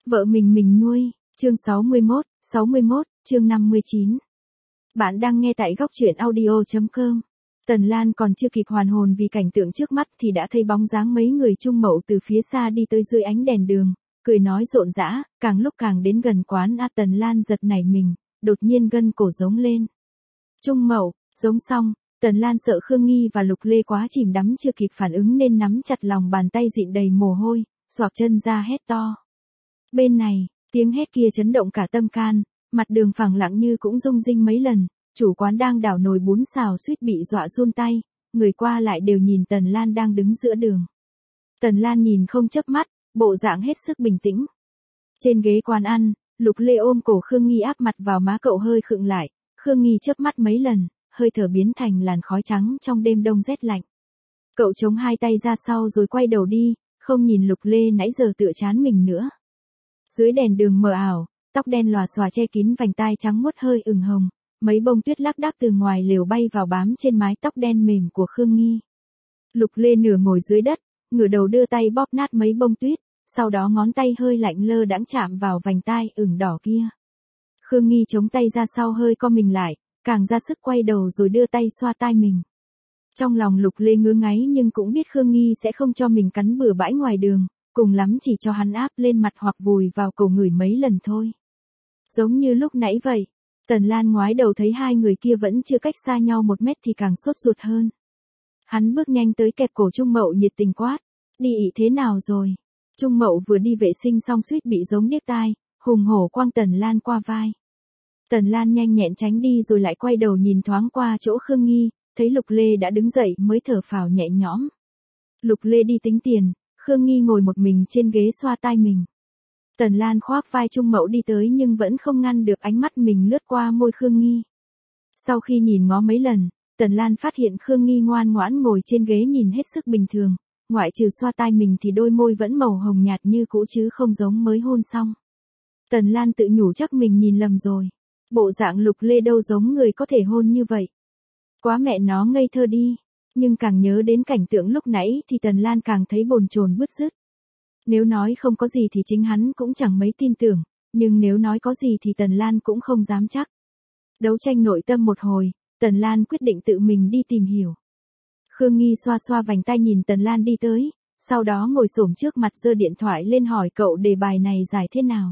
Vợ mình nuôi, chương 61, chương 59. Bạn đang nghe tại góc truyện audio.com. Tần Lan còn chưa kịp hoàn hồn vì cảnh tượng trước mắt thì đã thấy bóng dáng mấy người Trung Mậu từ phía xa đi tới dưới ánh đèn đường, cười nói rộn rã, càng lúc càng đến gần quán A. Tần Lan giật nảy mình, đột nhiên gân cổ giống lên. Trung Mậu, giống xong, Tần Lan sợ Khương Nghi và Lục Lê quá chìm đắm chưa kịp phản ứng nên nắm chặt lòng bàn tay dịn đầy mồ hôi, xoạc chân ra hét to. Bên này, tiếng hét kia chấn động cả tâm can, mặt đường phẳng lặng như cũng rung rinh mấy lần, chủ quán đang đảo nồi bún xào suýt bị dọa run tay, người qua lại đều nhìn Tần Lan đang đứng giữa đường. Tần Lan nhìn không chớp mắt, bộ dạng hết sức bình tĩnh. Trên ghế quán ăn, Lục Lê ôm cổ Khương Nghi áp mặt vào má cậu hơi khựng lại, Khương Nghi chớp mắt mấy lần, hơi thở biến thành làn khói trắng trong đêm đông rét lạnh. Cậu chống hai tay ra sau rồi quay đầu đi, không nhìn Lục Lê nãy giờ tựa chán mình nữa. Dưới đèn đường mờ ảo, tóc đen lòa xòa che kín vành tai trắng muốt hơi ửng hồng, mấy bông tuyết lác đác từ ngoài lều bay vào bám trên mái tóc đen mềm của Khương Nghi. Lục Lê nửa ngồi dưới đất, ngửa đầu đưa tay bóp nát mấy bông tuyết, sau đó ngón tay hơi lạnh lơ đãng chạm vào vành tai ửng đỏ kia. Khương Nghi chống tay ra sau hơi co mình lại, càng ra sức quay đầu rồi đưa tay xoa tai mình. Trong lòng Lục Lê ngứa ngáy nhưng cũng biết Khương Nghi sẽ không cho mình cắn bừa bãi ngoài đường, cùng lắm chỉ cho hắn áp lên mặt hoặc vùi vào cổ ngửi mấy lần thôi. Giống như lúc nãy vậy, Tần Lan ngoái đầu thấy hai người kia vẫn chưa cách xa nhau 1 mét thì càng sốt ruột hơn. Hắn bước nhanh tới kẹp cổ Trung Mậu nhiệt tình quát, đi ị thế nào rồi? Trung Mậu vừa đi vệ sinh xong suýt bị giống điếc tai, hùng hổ quăng Tần Lan qua vai. Tần Lan nhanh nhẹn tránh đi rồi lại quay đầu nhìn thoáng qua chỗ Khương Nghi, thấy Lục Lê đã đứng dậy mới thở phào nhẹ nhõm. Lục Lê đi tính tiền, Khương Nghi ngồi một mình trên ghế xoa tai mình. Tần Lan khoác vai Trung Mậu đi tới nhưng vẫn không ngăn được ánh mắt mình lướt qua môi Khương Nghi. Sau khi nhìn ngó mấy lần, Tần Lan phát hiện Khương Nghi ngoan ngoãn ngồi trên ghế nhìn hết sức bình thường, ngoại trừ xoa tai mình thì đôi môi vẫn màu hồng nhạt như cũ chứ không giống mới hôn xong. Tần Lan tự nhủ chắc mình nhìn lầm rồi. Bộ dạng Lục Lê đâu giống người có thể hôn như vậy. Quá mẹ nó ngây thơ đi. Nhưng càng nhớ đến cảnh tượng lúc nãy thì Tần Lan càng thấy bồn chồn bứt rứt. Nếu nói không có gì thì chính hắn cũng chẳng mấy tin tưởng, nhưng nếu nói có gì thì Tần Lan cũng không dám chắc. Đấu tranh nội tâm một hồi, Tần Lan quyết định tự mình đi tìm hiểu. Khương Nghi xoa xoa vành tai nhìn Tần Lan đi tới, sau đó ngồi xổm trước mặt giơ điện thoại lên hỏi cậu đề bài này giải thế nào.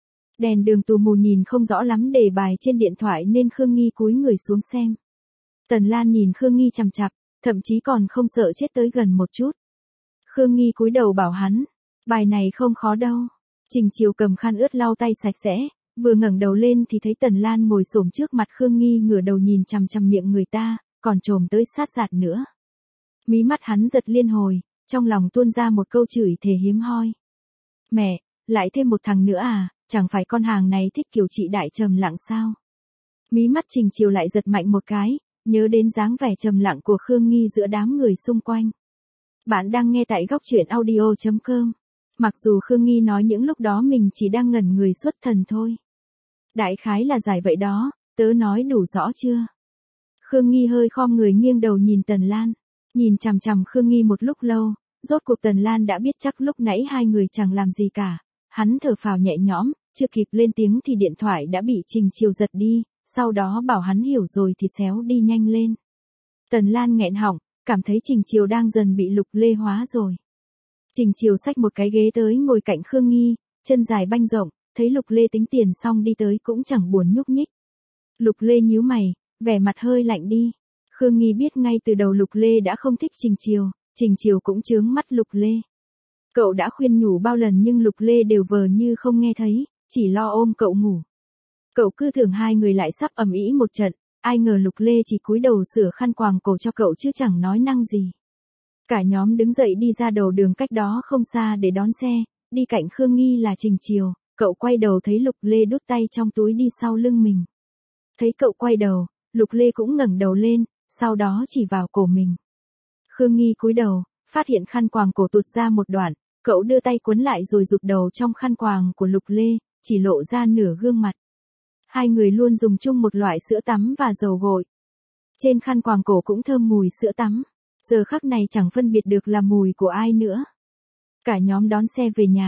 Đèn đường tù mù nhìn không rõ lắm đề bài trên điện thoại nên Khương Nghi cúi người xuống xem. Tần Lan nhìn Khương Nghi chằm chằm, thậm chí còn không sợ chết tới gần một chút. Khương Nghi cúi đầu bảo hắn, bài này không khó đâu. Trình Chiều cầm khăn ướt lau tay sạch sẽ, vừa ngẩng đầu lên thì thấy Tần Lan ngồi xổm trước mặt Khương Nghi ngửa đầu nhìn chằm chằm miệng người ta, còn trồm tới sát giạt nữa. Mí mắt hắn giật liên hồi, trong lòng tuôn ra một câu chửi thề hiếm hoi. Mẹ, lại thêm một thằng nữa à, chẳng phải con hàng này thích kiểu chị đại trầm lặng sao? Mí mắt Trình Chiều lại giật mạnh một cái, nhớ đến dáng vẻ trầm lặng của Khương Nghi giữa đám người xung quanh. Bạn đang nghe tại góc truyện audio.com. Mặc dù Khương Nghi nói những lúc đó mình chỉ đang ngẩn người xuất thần thôi. Đại khái là giải vậy đó, tớ nói đủ rõ chưa? Khương Nghi hơi khom người nghiêng đầu nhìn Tần Lan. Nhìn chằm chằm Khương Nghi một lúc lâu, rốt cuộc Tần Lan đã biết chắc lúc nãy hai người chẳng làm gì cả. Hắn thở phào nhẹ nhõm, chưa kịp lên tiếng thì điện thoại đã bị Trình Chiều giật đi, sau đó bảo hắn hiểu rồi thì xéo đi nhanh lên. Tần Lan nghẹn họng, cảm thấy Trình Chiều đang dần bị Lục Lê hóa rồi. Trình Chiều xách một cái ghế tới ngồi cạnh Khương Nghi, chân dài banh rộng, thấy Lục Lê tính tiền xong đi tới cũng chẳng buồn nhúc nhích. Lục Lê nhíu mày, vẻ mặt hơi lạnh đi. Khương Nghi biết ngay từ đầu Lục Lê đã không thích Trình Chiều cũng chướng mắt Lục Lê. Cậu đã khuyên nhủ bao lần nhưng Lục Lê đều vờ như không nghe thấy, chỉ lo ôm cậu ngủ. Cậu cứ tưởng hai người lại sắp ầm ĩ một trận, ai ngờ Lục Lê chỉ cúi đầu sửa khăn quàng cổ cho cậu chứ chẳng nói năng gì. Cả nhóm đứng dậy đi ra đầu đường cách đó không xa để đón xe, đi cạnh Khương Nghi là Trình Chiều, cậu quay đầu thấy Lục Lê đút tay trong túi đi sau lưng mình. Thấy cậu quay đầu, Lục Lê cũng ngẩng đầu lên, sau đó chỉ vào cổ mình. Khương Nghi cúi đầu, phát hiện khăn quàng cổ tụt ra một đoạn, cậu đưa tay cuốn lại rồi rụt đầu trong khăn quàng của Lục Lê, chỉ lộ ra nửa gương mặt. Hai người luôn dùng chung một loại sữa tắm và dầu gội. Trên khăn quàng cổ cũng thơm mùi sữa tắm. Giờ khắc này chẳng phân biệt được là mùi của ai nữa. Cả nhóm đón xe về nhà,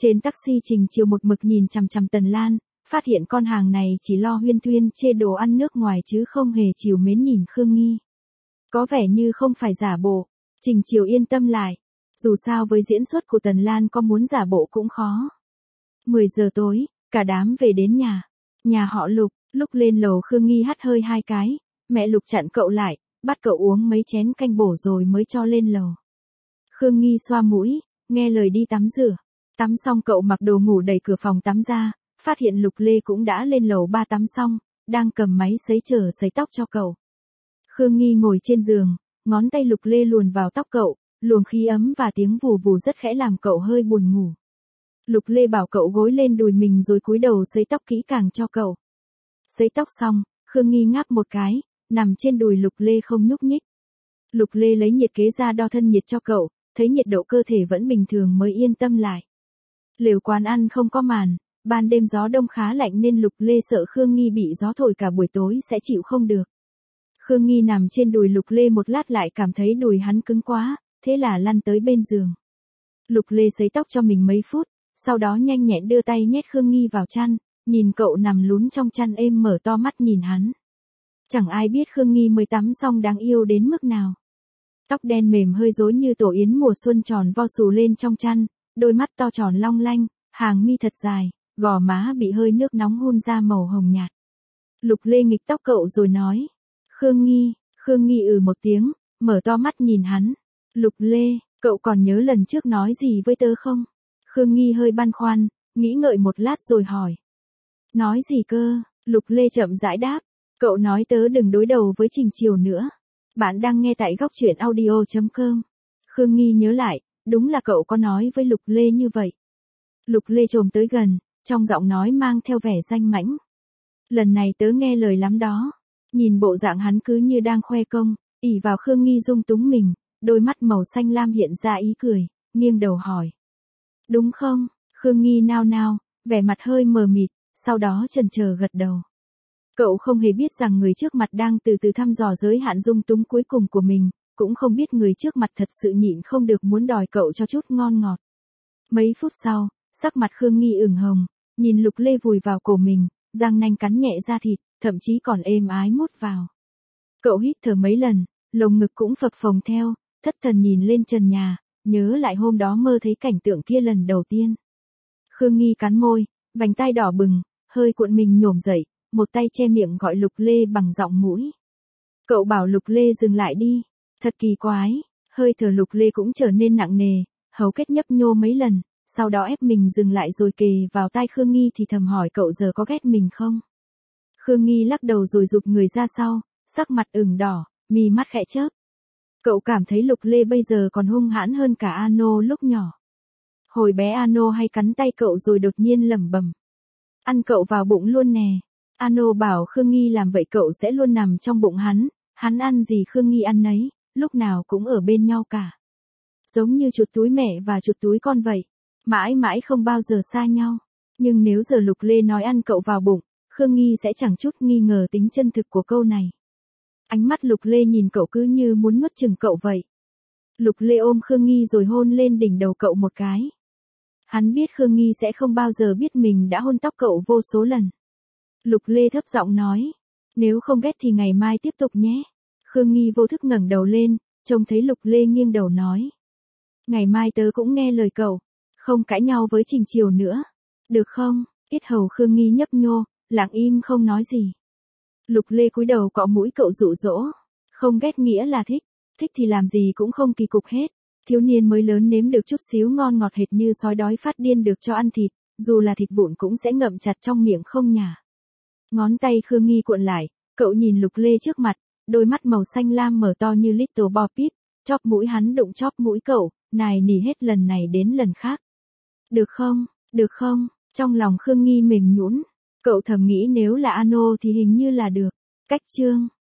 Trên taxi Trình Chiều một mực nhìn chằm chằm Tần Lan, phát hiện con hàng này chỉ lo huyên thuyên chê đồ ăn nước ngoài chứ không hề chiều mến nhìn Khương Nghi. Có vẻ như không phải giả bộ, Trình Chiều yên tâm lại. Dù sao với diễn xuất của Tần Lan có muốn giả bộ cũng khó. 10 giờ tối, cả đám về đến nhà họ Lục. Lúc lên lầu Khương Nghi hắt hơi 2 cái, mẹ Lục chặn cậu lại, bắt cậu uống mấy chén canh bổ rồi mới cho lên lầu. Khương Nghi xoa mũi, nghe lời đi tắm rửa. Tắm xong cậu mặc đồ ngủ đẩy cửa phòng tắm ra, phát hiện Lục Lê cũng đã lên lầu 3 tắm xong, đang cầm máy sấy chờ sấy tóc cho cậu. Khương Nghi ngồi trên giường, ngón tay Lục Lê luồn vào tóc cậu, luồng khí ấm và tiếng vù vù rất khẽ làm cậu hơi buồn ngủ. Lục Lê bảo cậu gối lên đùi mình rồi cúi đầu sấy tóc kỹ càng cho cậu. Sấy tóc xong, Khương Nghi ngáp một cái, nằm trên đùi Lục Lê không nhúc nhích. Lục Lê lấy nhiệt kế ra đo thân nhiệt cho cậu, thấy nhiệt độ cơ thể vẫn bình thường mới yên tâm lại. Lều quán ăn không có màn, ban đêm gió đông khá lạnh nên Lục Lê sợ Khương Nghi bị gió thổi cả buổi tối sẽ chịu không được. Khương Nghi nằm trên đùi Lục Lê một lát lại cảm thấy đùi hắn cứng quá, thế là lăn tới bên giường. Lục Lê sấy tóc cho mình mấy phút, sau đó nhanh nhẹn đưa tay nhét Khương Nghi vào chăn, nhìn cậu nằm lún trong chăn êm mở to mắt nhìn hắn. Chẳng ai biết Khương Nghi mới tắm xong đáng yêu đến mức nào. Tóc đen mềm hơi rối như tổ yến mùa xuân tròn vo xù lên trong chăn, đôi mắt to tròn long lanh, hàng mi thật dài, gò má bị hơi nước nóng hun ra màu hồng nhạt. Lục Lê nghịch tóc cậu rồi nói. Khương Nghi một tiếng, mở to mắt nhìn hắn. Lục Lê, cậu còn nhớ lần trước nói gì với tớ không? Khương Nghi hơi băn khoăn, nghĩ ngợi một lát rồi hỏi. Nói gì cơ? Lục Lê chậm rãi đáp. Cậu nói tớ đừng đối đầu với Trình Chiều nữa. Bạn đang nghe tại góc truyện audio.com. Khương Nghi nhớ lại, đúng là cậu có nói với Lục Lê như vậy. Lục Lê chồm tới gần, trong giọng nói mang theo vẻ danh mãnh. Lần này tớ nghe lời lắm đó. Nhìn bộ dạng hắn cứ như đang khoe công, ỷ vào Khương Nghi dung túng mình, đôi mắt màu xanh lam hiện ra ý cười, nghiêng đầu hỏi. Đúng không? Khương Nghi nao nao, vẻ mặt hơi mờ mịt, sau đó chần chờ gật đầu. Cậu không hề biết rằng người trước mặt đang từ từ thăm dò giới hạn dung túng cuối cùng của mình, cũng không biết người trước mặt thật sự nhịn không được muốn đòi cậu cho chút ngon ngọt. Mấy phút sau, sắc mặt Khương Nghi ửng hồng, nhìn Lục Lê vùi vào cổ mình, răng nanh cắn nhẹ da thịt, thậm chí còn êm ái mút vào. Cậu hít thở mấy lần, lồng ngực cũng phập phồng theo, thất thần nhìn lên trần nhà, nhớ lại hôm đó mơ thấy cảnh tượng kia lần đầu tiên. Khương Nghi cắn môi, vành tai đỏ bừng, hơi cuộn mình nhổm dậy, một tay che miệng gọi Lục Lê bằng giọng mũi. Cậu bảo Lục Lê dừng lại đi, thật kỳ quái, hơi thở Lục Lê cũng trở nên nặng nề, hầu kết nhấp nhô mấy lần, sau đó ép mình dừng lại rồi kề vào tai Khương Nghi thì thầm hỏi cậu giờ có ghét mình không? Khương Nghi lắc đầu rồi rụt người ra sau, sắc mặt ửng đỏ, mi mắt khẽ chớp. Cậu cảm thấy Lục Lê bây giờ còn hung hãn hơn cả Ano lúc nhỏ. Hồi bé Ano hay cắn tay cậu rồi đột nhiên lẩm bẩm. Ăn cậu vào bụng luôn nè. Ano bảo Khương Nghi làm vậy cậu sẽ luôn nằm trong bụng hắn ăn gì Khương Nghi ăn nấy, lúc nào cũng ở bên nhau cả. Giống như chuột túi mẹ và chuột túi con vậy, mãi mãi không bao giờ xa nhau. Nhưng nếu giờ Lục Lê nói ăn cậu vào bụng, Khương Nghi sẽ chẳng chút nghi ngờ tính chân thực của câu này. Ánh mắt Lục Lê nhìn cậu cứ như muốn nuốt chửng cậu vậy. Lục Lê ôm Khương Nghi rồi hôn lên đỉnh đầu cậu một cái. Hắn biết Khương Nghi sẽ không bao giờ biết mình đã hôn tóc cậu vô số lần. Lục Lê thấp giọng nói, nếu không ghét thì ngày mai tiếp tục nhé. Khương Nghi vô thức ngẩng đầu lên, trông thấy Lục Lê nghiêng đầu nói. Ngày mai tớ cũng nghe lời cậu, không cãi nhau với Trình Chiều nữa. Được không? Yết hầu Khương Nghi nhấp nhô, lặng im không nói gì. Lục Lê cúi đầu cọ mũi cậu dụ dỗ. Không ghét nghĩa là thích, thích thì làm gì cũng không kỳ cục hết. Thiếu niên mới lớn nếm được chút xíu ngon ngọt hệt như sói đói phát điên được cho ăn thịt, dù là thịt vụn cũng sẽ ngậm chặt trong miệng không nhả. Ngón tay Khương Nghi cuộn lại, cậu nhìn Lục Lê trước mặt, đôi mắt màu xanh lam mở to như Little Bo Peep, chóp mũi hắn đụng chóp mũi cậu, nài nỉ hết lần này đến lần khác. Được không, trong lòng Khương Nghi mềm nhũn, cậu thầm nghĩ nếu là Ano thì hình như là được. Cách chương